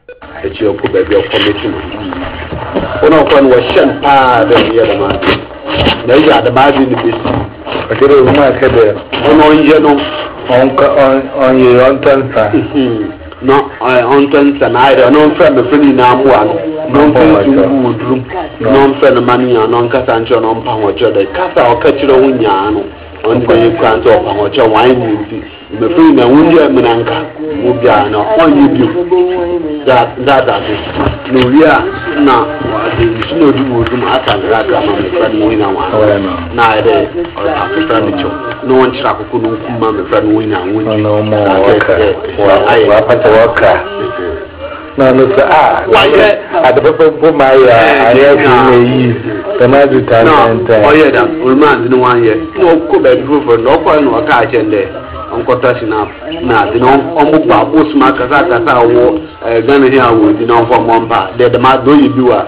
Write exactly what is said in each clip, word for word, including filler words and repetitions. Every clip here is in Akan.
Echi opo baby o committee no. Ono kwa no shen pa da ya da ma. Na ya da ma ni besi. Akere o ma kede. Ono nje no On on on ye on tansa. No, on tansa na ida no mfa me fani na amwa no. No mfa tungu drum. No mfa na mani ya no nkasa ncho no mpa hocho da. Kasa o ka chiro hunya no. On de ye kwanto o pa hocho wan ni nti. Me fani na wunje menanka. Mo bia no on ye bi. That that that no we are na the no do wo dum aka na ka ma me fani wina wa. Na ide o ta fani cho. No one chira kuku no kuma me fani wina wunji. No more worker. Wa pata worker. No no sir ah. Why at the people my I have to yi. The magic time and oh yeah that remand no one year. No ko be for no ko no ka agenda. Onkota sina na di no omo ba boss ma kasa kasa wo Ghana here wo di no for mompa de de ma do yi biwa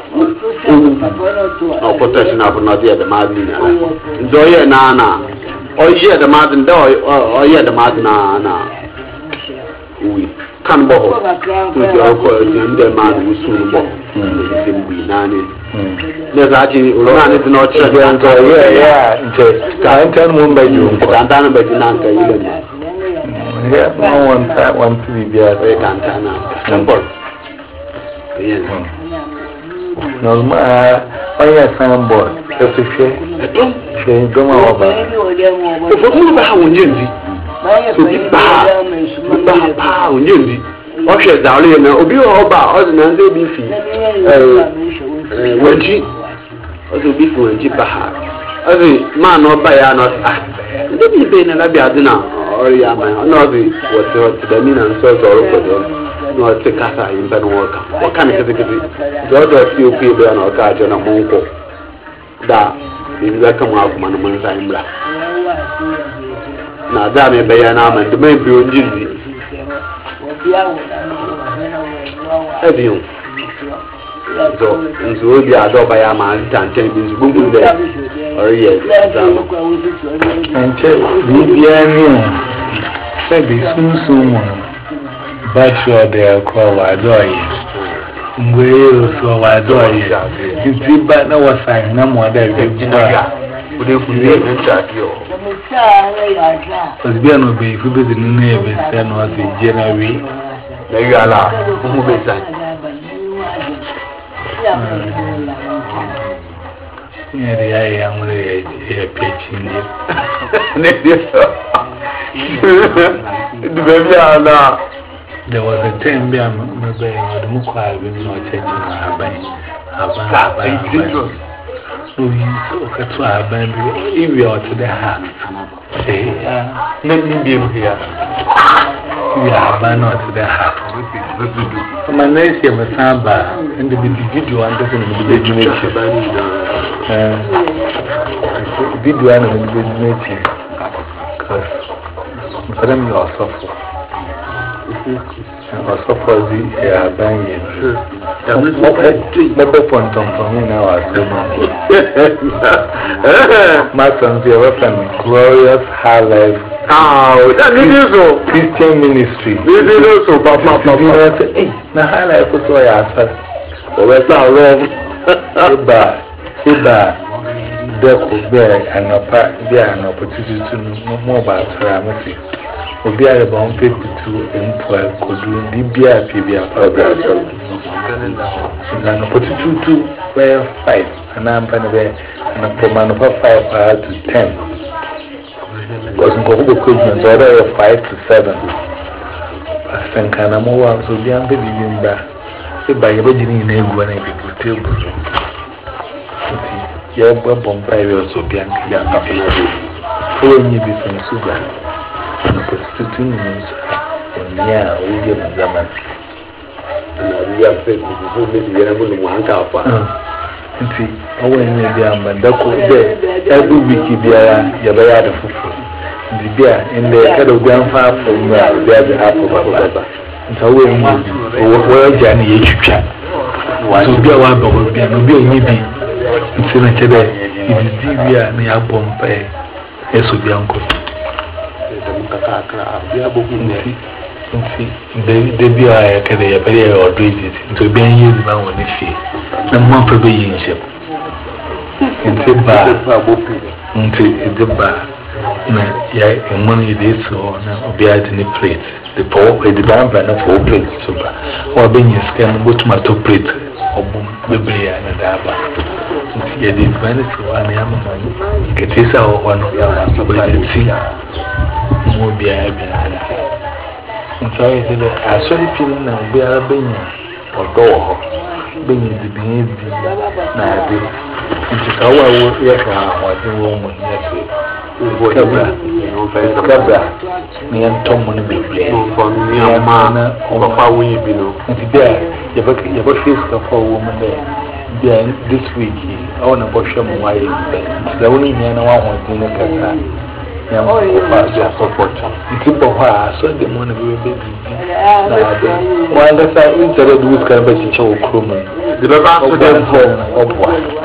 onkota sina for no de de ma di na do ye na na o ye de ma di o ye de ma na na wi kan bo to di o ko di de ma di su bo se mbi na ni ne za ji o na ni di no chira de anto yeah yeah nte ka enten mo mba ju ko dan dan ba di na nka ile yeah, no one time, one to be there. They can't turn out. Simple. Yes. No, my, I have some board. Just a share. Share, don't know about it. If you know how you need, so be bad. Be bad, how you need. What should I do? No, be all about us and they be free. Uh, when she, also be for when she bad. As a man or by not, they be paying a labiadina. Or ya man, no, the what the mean and so or for them. No, take us in Ben Walker. What kind of category? The other few people are not catching a monko. Da is that come out man man's imra. Now, that may be an arm and the main view in Jindy. Have you? So, and so will be adored by a man, and ten minutes boom there. Or yes, and tell me. Sabi soon soon but sure they are called Wadoy. Well, so Wadoy. It's the but no was I no more than the Jina. Would you put it in chat? Was being obeyed who be the neighbors and was in January. There you are, who be that? Yeah, the I am a pitching the baby now. There was a time where my baby or the Mukwa will not change my baby. So you so cut to our baby if we are to the house. Say, let me be here. We are not to the house. My name is Masamba and the video and doesn't be the video and the because Madam, you are suffering. I suffer the air banging. Never point on for me now. I say, my son's your weapon, glorious high life. Oh, that is so. Christian ministry. This is also Papa. Hey, now high life was why I said, oh, that's not wrong. Iba, Iba. There could be an opportunity to know more about Ramsey. Will be a bomb paper to employ could do the beer P B R program. An opportunity to wear five, and I'm going to wear an appointment of five to ten. Because in Kobo equipment, order of five to seven. I think I'm more so young baby in back. If by your beginning in a one, I will table. Yeah, but Bombay also be unclear. Following you from Sugar and prostituting news. And yeah, we give them a we have said this is only the animal one car. And see, I went in the Ambandako there every week. There, Yabaya the Fufu. The beer in the head of grandfather from where the half of Baba. And so when you were Johnny H. So be a one, but will be a maybe. It's in a cheddar. It is Divia near Bombay. Yes, will be uncle. nti de bi a ka de ya pere ya odrejit nti obi an yezi ba won fie na mo fa be yi nhyem nti ba nti de ba na ya emon yi de so na obi a de ni plate the power the bamba na for plate so ba o be nyi scan bo tomato plate obum bebre ya na da ba nti ya de ba na so ana ya mama ke tisa o hono ya so ba de ti mo bia bia nti ayi se de asori pin na obi ara benya odo ho benya dibin di na ade nti sawo awo ya ka ho de wo mo ya se kabra kabra ni antom mo ne bebre ni ama na papa wo yi bi no nti there ya ba ya ba face ka for wo mo there there this week I want to go show mo why nti da woni nya na wa ho de ne kasa ya mo fa ya support nti bo ha so de mo na be be bi na ade mo anga sa intere du ska ba chi cho krom de ba ba so de fo obwa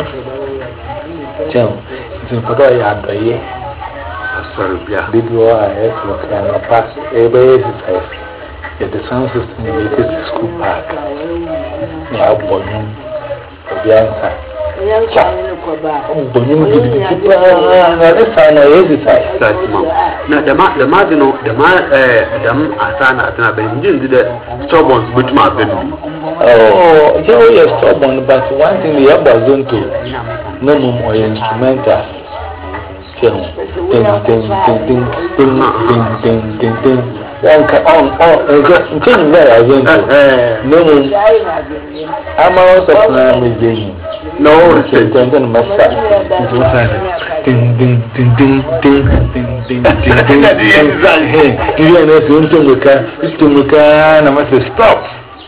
chao nti ko do ya adoye sorry bia baby wa yes we can pass ebe exercise at the sound system we take to school park ya bonum obi ansa cha bonum di di ti pa na the sound exercise exercise ma na da ma da ma de no da ma eh dam asana atana ben njin di de stubborn betuma bedu oh you are stubborn but one thing the other zone to no mum or instrumental ding ding ding ding ding ding ding ding ding on on on until you are going to no mo I'm also planning with no ding ding ding massa ding ding ding ding ding ding ding ding ding you are not going to look at to look at and I say stop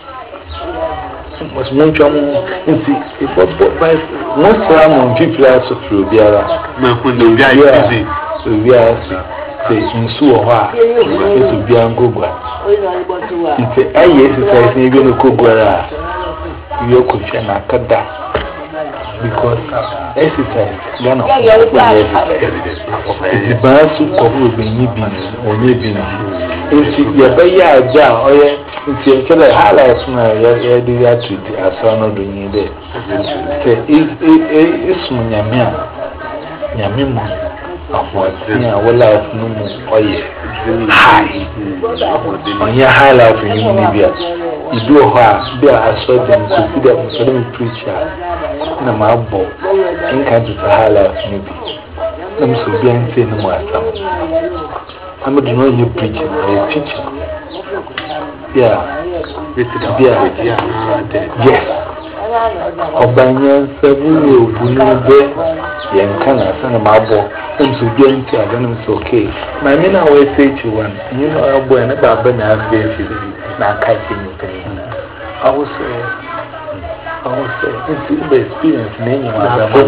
was much nti if by most am people are so through biara ma hunde bia easy biara say nsu ho a eso bia ngogwa nti ayi exercise na bi no kogwara you could try na kada because exercise gana exercise it basu ko hu be ni bi onye bi nti ya ba ya aja oye nti e kele highlight na ya ya di ya to di asano do yin de say is is munyame a nyame mu ahwati a wo life no mu oye high onya high life ni mu ni bia idu ho a bia aso dem ko si dem so dem preacher na ma bo nka to high life ni bi nam so bia nti no mu asam I'm not doing you preaching, I'm teaching. Yeah, yeah, yes. Obanya sabu bunube yankana sana mabo. I'm so going to I'm so okay. My men always say to one, you know, I'm going to baba na face na catching you. I was say, I was say, it's the experience. Name you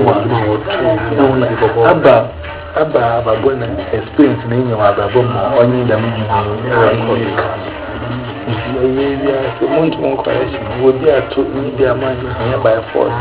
Abba. Aba ababona experience na enyo ababo mo onye da mu record nti ayi bia so muntu mo correction wo bia to ni bia man ya by force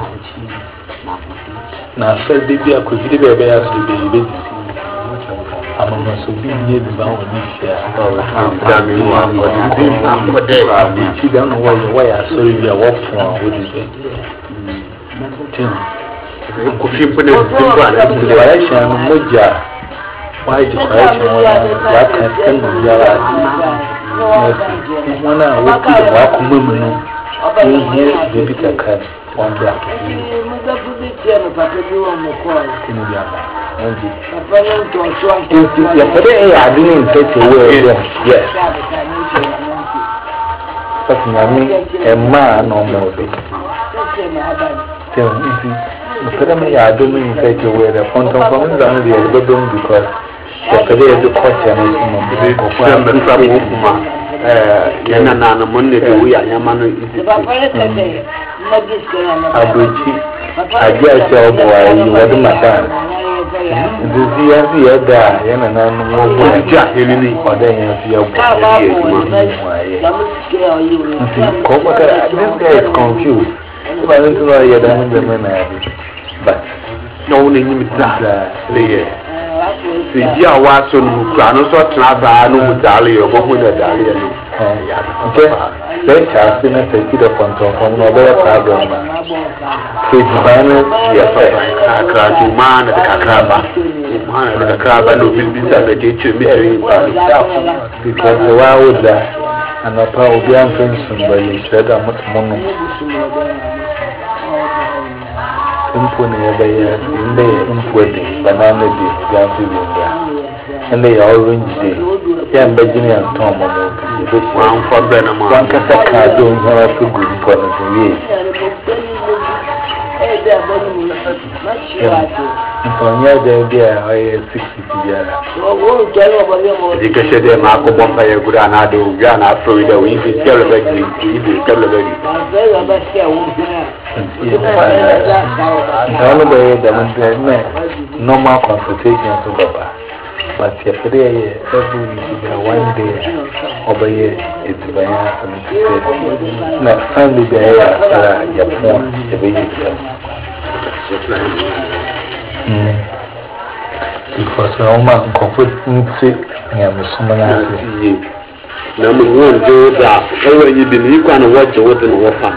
na first day bia ko video bia bia so be be disi amama so bi nye bi ba woni fia da mi wa mo di am de chi da no wa wa ya so bia wo fon wo di be tin ko fi pone dimba na the correction moja why the correction wa ka scan no yara yes wana wo ku wa ku memu no ni he baby kaka on da kini ya nji papa no to so ya pede e ya dini in such a way yes but nyami e ma no mo be tell me the pedal ya do me in such a way that quantum from is only the bedroom because the pedal the culture and some yana na na monne de we anyama no isi abuchi ajia se obo ayi wodi madan nduzi ya si ya da yana na no mo ja helini odan ya fi ya bo this guy is confused if I don't know ya da mun da mana but no ne nyimi da le se dia wa so no kra no so tra sa no mu dale yo bo hu na dale no Okay, let's have seen a kid of control from another problem. It's minor, yes, I crack you man at the Kakraba. Man at the Kakraba, no business at the teacher, because why would that? And a power will be unfinished by the shred of money. Simple near in the importing banana day, Gamma, and they are orange day. Young Virginia and Tom, one for Benham, one Casaka doing her to good for the from your day, I am sixty years. You can say that Marco Bombay, Granado, Ghana, Florida, we will tell a baby, we will tell a baby. The only way that normal consultations of Baba. But yesterday, every week, one day, over here, it's by us and to say, not Sunday, there, Japan, the baby. Because no man can sit and I'm number one, Joe, that you believe can watch the water and water.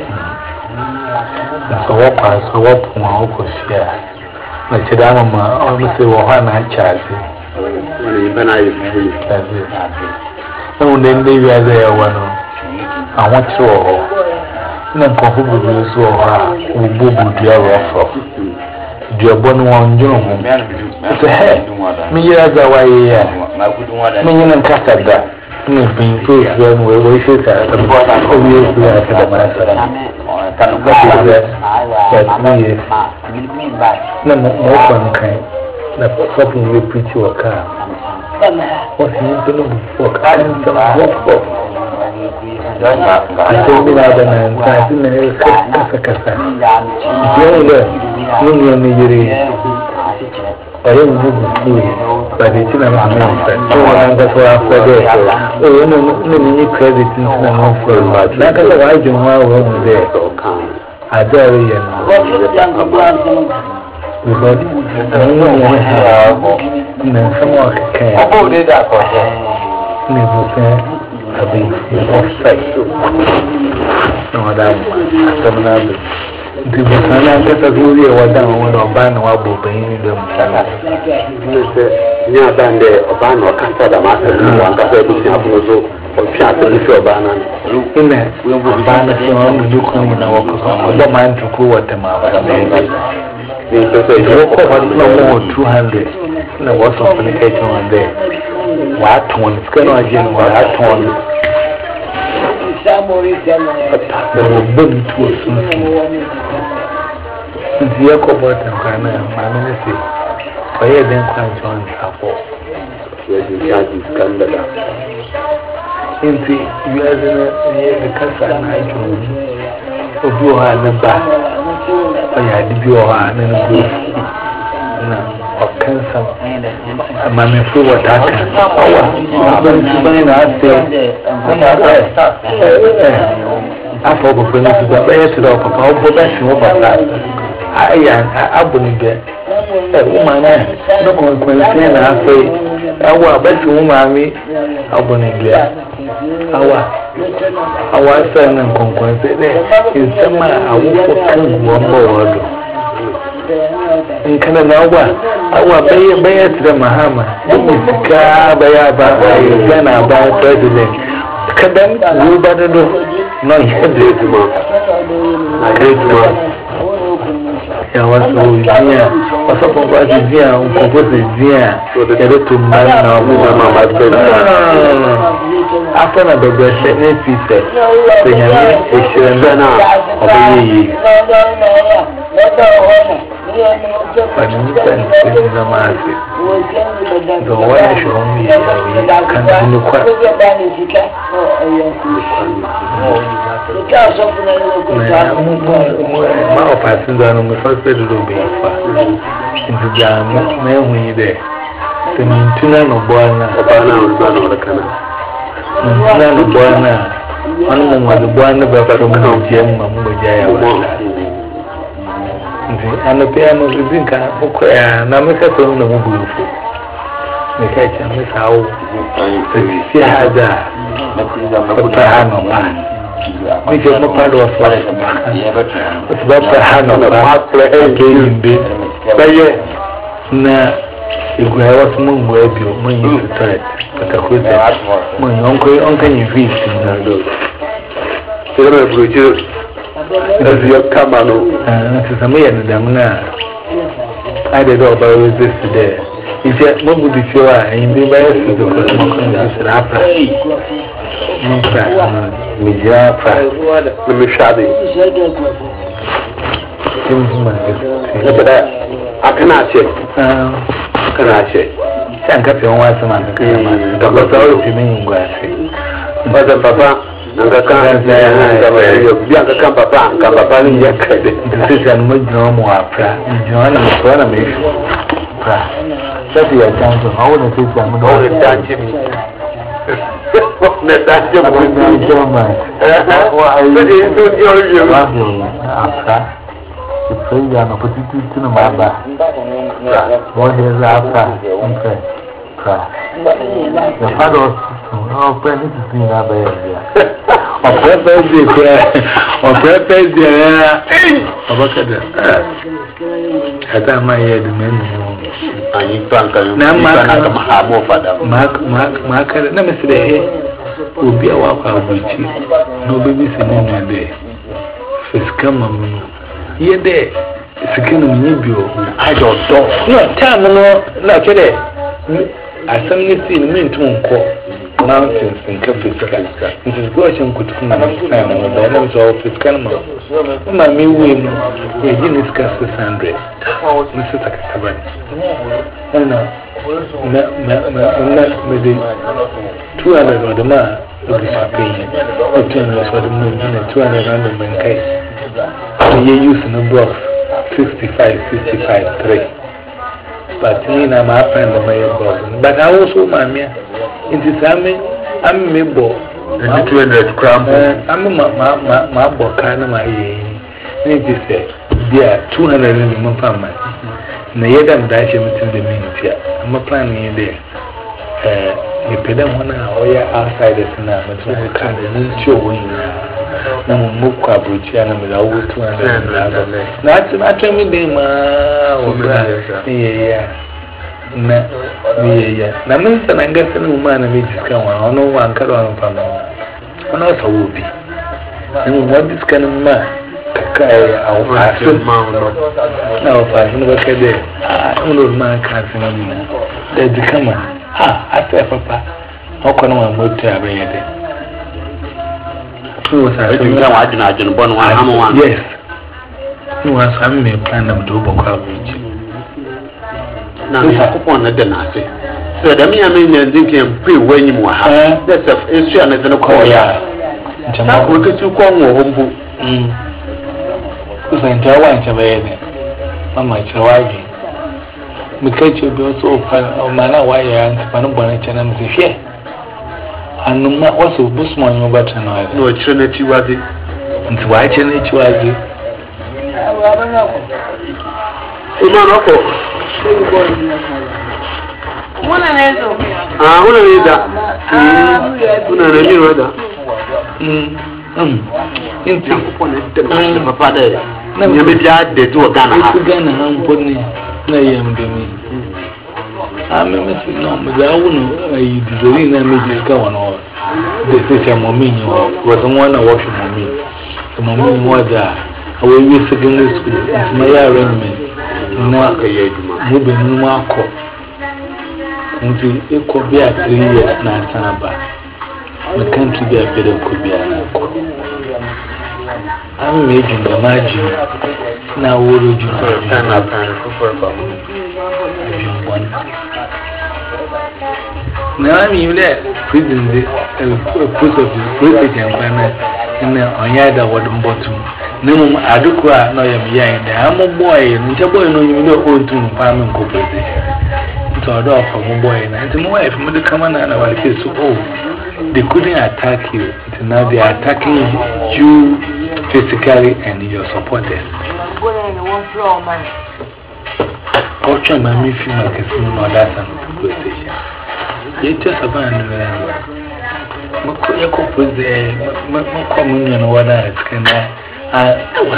So, what was so what my uncle share? Like the Dama, almost say, well, I'm charging. When I agree, that's it. And then they were there, one. I want you all. No comfortable so hard, we boo dear offer. Dear Bon one, John. It's a head. Me as a way, meaning and Cassada. Me being proof when we wishes at the bottom of you after the master. That's me. No more one kind. The something we preach your car. What's the name for? I am some walk for. I told me that and I didn't know Casacasa. Younger, Union Nigeri. I don't know, but it's in a man. So I'm going to ask for this. Oh, no, no, credit in the home for but like I don't know there. I dare you. Because I don't know how someone can. Oh, did that for him? Never say. I think it's all set. No, that one. The Musana gets a good year or down when a ban or bobby in the Musana. Near Bande, a ban or Casada Master, one Casado, or Chatter if you're banana. In that, we will ban us on the Yukon in our other mind to cool at the mouth. They say, no more two hundred. No, what's on the occasion one day. What one is going to again? What one? The boom to a soon. Since the Yakobot and Ghana, my ministry, I had them quite John Safo. Where you can't be scandalous. Into you as the Casa and I do. Of your hand and back. I had your hand and go. Of cancer, Mammy Fu, what I can. I'm going to buy an I forgot to the best of our professional. I am abonning there. A woman, no consequence, I say, our best woman, abonning there. Our our son and consequence is some I will one more. In Canada, our bay bay to the Mahama, Misika, Bayaba, Ghana, by president. Cadam, you better do not yet. Great man. I was here. What's up about the dear, who proposes here? Get it to man now, Mamma. After the best, any piece, the young is obey. But you can see the masses. The way show me can do quite. My passing down on the first bed will be into jam, man, when you there. The Mintunan of Buana, Obana, or the Canal. Mintunan of Buana, one of them was the Buana, but from the gem, Mamma. And the piano is in Canada, Namaka told the Mubu. The catch and Miss How. She had that. Papa Hanopa. Make your part of what? It's Papa Hanopa. Playing bit. Na if I was moon where you when you start, but I could say, my uncle, uncle, you feast in the road. You know, as you come on, and to some men, I did all about this today. If you have moved the show, and you buy us to the Cosmocan, Apra. Let me shut it. I cannot say. Can I say? Thank you for one man. The hotel is in Guasi. But the papa, and the can't say, you have to come papa, and come papa in your credit. This is a much more prayer. Joanna is one of me. That's your chance of all the things I'm going to touch him. That's your mind. What is your the prayer and opportunity to the Maba. What is after? The father of Penny to see that baby. Or purpose the prayer, or purpose the air. Or what at that? At that, my head, men. I need to now, Mark, Mark, Mark, let me say, will be a walk out with you. No babies in one day. First come. Ye de sikinu nyibio I don't know no time no na kede asam ni si ni mintu nko mountains nka physical it is go shem kutuku na sign no da na so physical ma ma mi we mu e di ni sika six hundred ni sika seven na na na na me de two hundred no de ma o bi sa pay o two hundred so de mu na two hundred rand ben kai you use in the blocks sixty-five, sixty-five, three. But in my friend of my brother. But I also, mammy, it is I'm me bo. And two hundred crumb. I'm my book, kind of my age. It is said, dear, two hundred in the month of my. Nay, I'm dashing within the minute here. I'm a planning there. You pay them one hour outside the cinema, but I can't show you. Na mmuku abuchi ana mira wo two hundred na ati atwemi dem ma wo bra ye ya na ye ya na mensa na ngasa na umma na mejiska wa ono wa nkaro anu fa no ono so wo bi na mo diska na ma kaka ya awu aso na o fa no ba kede ah ono ma ka se na mi da dikama ah asa papa okono wa moto abeyede. Was I think I didn't imagine one one. Yes, he was having a plan of do Boca Beach. Now, I upon the Denasi. So, the me, I mean, and thinking pre when you were having that's a issue and it's a call. Yeah, I will get you call home. Hm, because I tell one to be Mamma Chawagi. Because you'll be also a man, why you answer Panabonnet and I'm here. And no matter what's a busman, you better know. No, Trinity was it. And why Trinity was it? One and eight. Ah, one and eight. Ah, one and eight. Hm, hm. Into upon it, the master of father. Never be glad they do a gun. It's a gun, I'm putting it. No, you am doing. I'm a message no, but I wouldn't. I didn't know me just go on all. This is a mommy was the one I watch mommy. The mommy was there. I will use secondary school. It's my arrangement. Now, maybe no more. Until it could be at three years now. The country be a better could be an uncle. I'm making the margin. Now, what would you stand up and for one? Now I'm even there. Prison, the post office, prison, and on yada what bottom. No, I do cry, no, I'm behind. I'm a boy, and a boy, no, you know, old to farming corporation. It's a dog from a boy, and it's a wife, Mother Common, and I say so old. They couldn't attack you, and now they are attacking you physically and your supporters. I'll try my me female casino or that's an station. It just abandoned. Makoya propose makomunyo no wana skena ah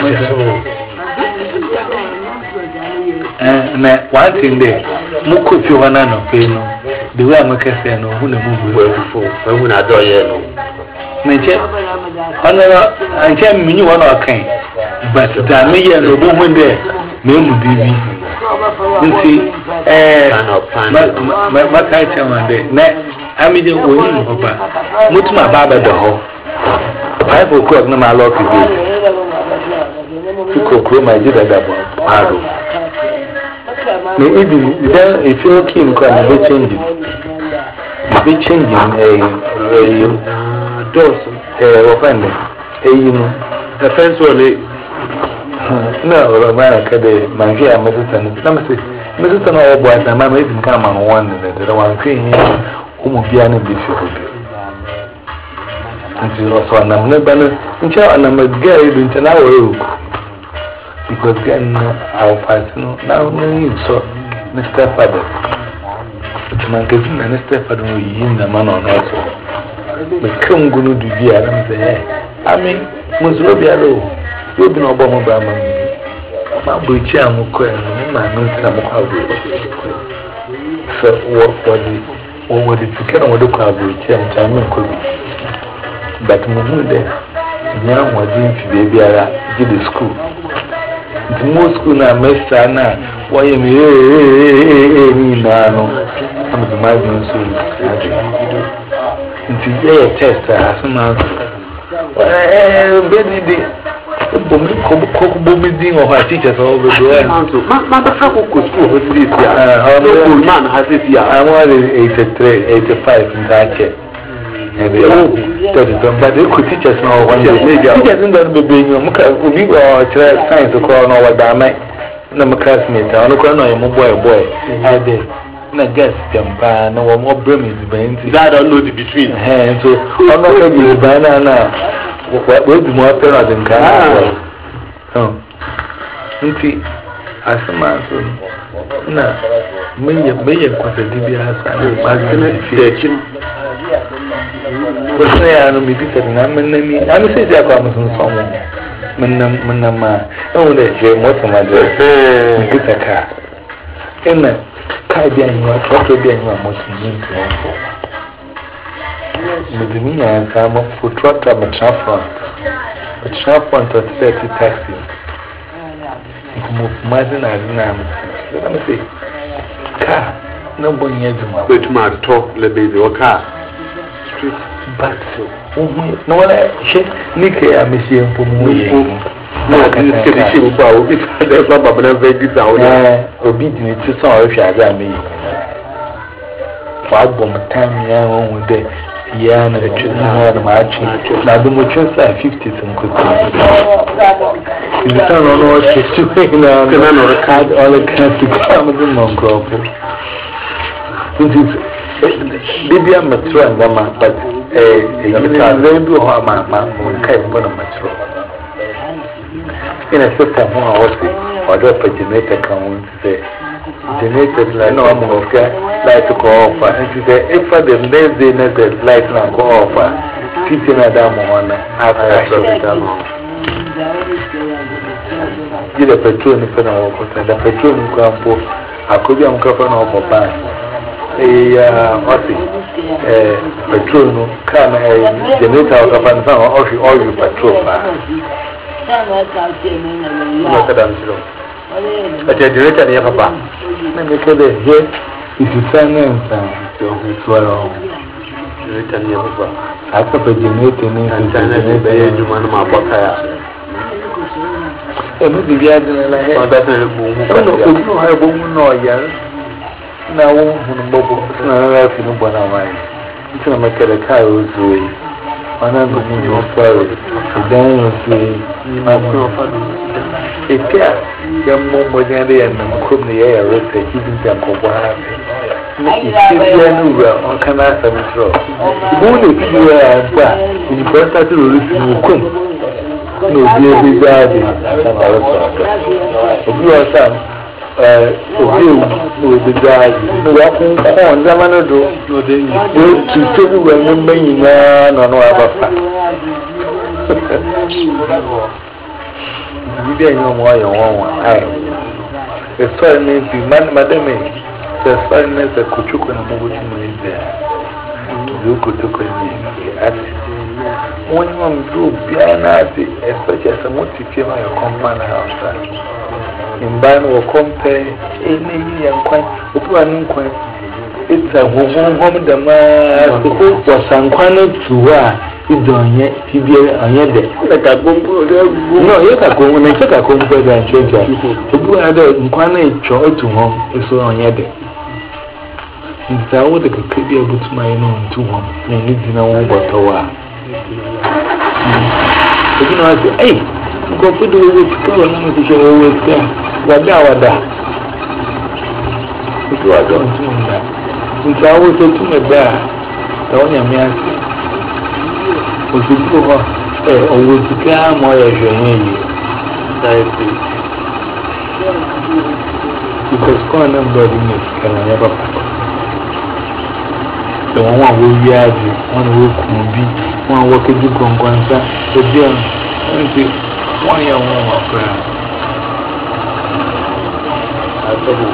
eh na one thing there mukofi wana no pe no the way amakase no hu na mu we fo we hu na do ye no nche ona nche minyi wana kan but da me ye no bo hu there me mu bibi nti eh ma ma kai chama de na amide oni oba mutuma baba de ho five o'clock na ma lock gate tukokro ma jida da bo aro me even then if you kin ko na be change be change eh eh doors eh open eh you know the fence wall na ora ma ka de man fi am sister na me say me sister na o boy na ma me even kan ma one de de one thing umu bia na bi fi obi nti so na me ba na nche na me ga edu nche na wo oku because again our party no now no you so Mister Father it's man gezi na Mister Father no yin na man on also me kan gunu du bia na me say eh ami muzulo bia lo yo bi no obo mo ba ma ma bo chi amukọ eno ma no ntra mo kwa bo so what what the what the ticket on the kwa bo chi am cha me ko bi but mo hu de nya wodi fi be biara gi the school the mo school na mesa na why me eh eh ni na no am the my no so nti eh test asoma eh be di Bombi kobu kobu bombi ding of our teachers all over the world. Ma ma fa ko ko school ho three years. Ah, no man has it here. I want eighty-three, eighty-five in that year. And they all that is done, but they could teach us now one day. Teachers in that baby, you muka ubi or science ko no wa da mai. Na my classmate, I no ko no your boy boy. I did. Na guest tempa na wo mo bring is ben. That don't know the between. Eh, so I'm not going to be na na. What do more parents in Canada? Oh, Unti, as a man, so now, may may cause a D B S and magazine. But say, I don't be said, I'm in the I'm saying, I come from someone. Manama, oh, the J. Motomader, get a car. In the Caribbean, you are talking to your motor. With me and some food truck at the front. The trap front of thirty taxi. Move Martin as let me say, car, no one yet. But my talk, the baby or car. Street, but no one, she, Nicky, I miss you for me. No, I can say the ship about it. There's no problem, very down there. Obedient to some if you have me. For bomb time, young one day. Yeah, and the children are marching. Now the muchos are fifty some good things. The son on all she's doing now, the man or a card, all the cats to come with the monk. It is baby, I'm a true and mamma, but a very blue mamma, one kind of mature. In a system, who I was or drop a generator count to say. Generated like no among of light to go off, and she said, if I the next day, next day, light now go off, teaching a dam on after did a petrol in the walk, and the petrol in Campo, I could be on cover of a pan. A Ossie, a petrol, can a generator of a fan or she all you petrol. But a director near Papa. Let me tell you, here is the silence and swallow. Director near Papa. I have a generator and generator to one of my bacaya. And maybe the other like that. I don't know how a woman or young. Now, when Bobo is not left in one of mine. It's not make a car was way. Another thing was sorry. Then you see, my if young Momodani and Mukumi air research, giving them for what happened. If you knew well, on can I have it wrong? Only if you are in the process to listen to Kum. No, dear, be bad as an also. If you are some, eh obi o de gazi no wa kun kon zama no do no de ni we tu se bi we no nyina no no abafa bibi enyo mo ayo won ai eso ni bi man madame se so ni se kuchuko na mungu timu ni ze zuko tuko ni ati won mo mdu bia na ati especially se mo ti fie ma yo kompa na house imban wo kompe ene yi yankwan otu anu nkwan ita hohon hom da ma so wasankwan tuwa idonye tibie onye de ka gombo no ye ka gombo na che ka gombo da ncheja obu ada nkwan na echo otu hom eso onye de nta wo de ka bia butuma ye no ntu hom na ni dina won botowa obi na say eh ko fudu wo sika wo na so che wo sika wada wada obi wa don tu nda nta wo se tu me da ta wonya me ase osuku ho eh owo sika mo ye hwenye yi saisi because kwa na mbodi ni sika na ya papa the one wa wo wiaji one wo kubi one wo keju gongwansa obi an nti one ya one wa kra asabu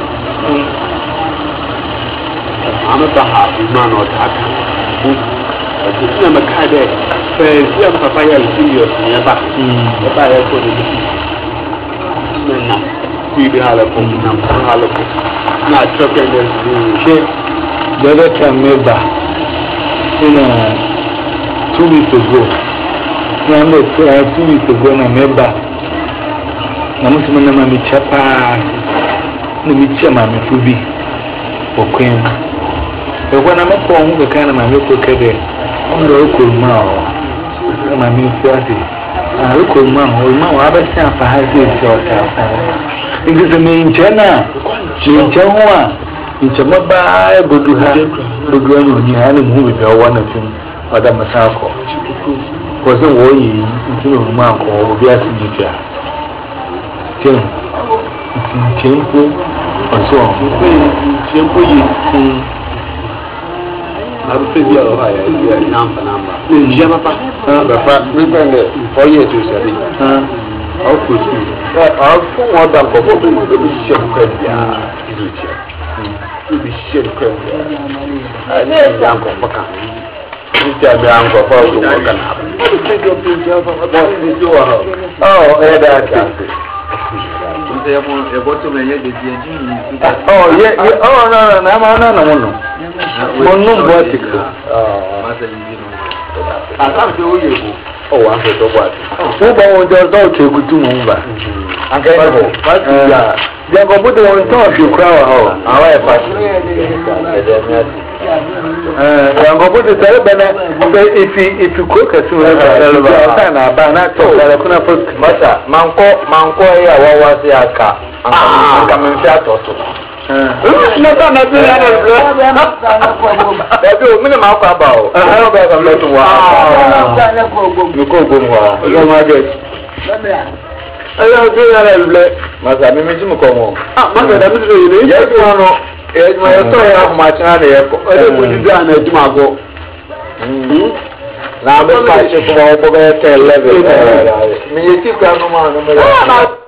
ama baha man or taka ati ina makade fe ya papa ya serious ni ba papa ya ko ni na ti bi hala ko na hala ko na choke ne she the other time member in uh, two weeks ago na me uh, two weeks ago na member na musima na mami chapa na mi chama mi fubi okwen e wana mako hu ka na mami ko kede ondo ko ma o na mami fiasi ah ko ma o ma wa ba sia fa ha se se o ta fa ndi se me nchena nche ho a nche maba bodu ha bodu anyo ni ha na mu bi o wana fim oda masako ko se wo yi ntino ma ko obi asini tia tin tin tempo oso tempo yi abu febi a ha ya namba namba ni jama pa papa we bende four years to sabi ah au ko su ah fu mo da ko ko bi shi ko ya izu chi bi shi ko ah ne ya ko paka ni ti abi an ko fa ko mo kana abu febi o bi jama pa ba ni ti wa ha oh eh da ta Você é bom, é bom também é de dia de isso. oh ye oh no no na ma na na mo no mo no botik Ah, mas aí não. aka fe o yego oh wa fe to bwa wo ba won do do te gutu mo ba aka ni ho ba ti ya ya go budu won to fi kra wa ho awa e pa eh ya go budu tare bana if if ko ka su na ba ta na ba na to tare kuna fa masa manko manko ya wawa si aka aka men fi atoso na ta na bi na na ebi o mini ma kwa ba o ah ba ba me to wa mi ko gbo wa o ma get ayo bi na na le masa mi mi ji mo ko mo ah masa da mi so yi ni yes mo no e ma yo so ya ma chana na ye ko e ko ji da na ejuma go na be pa che ko mo bo be te level mi ye ti kwa no ma no me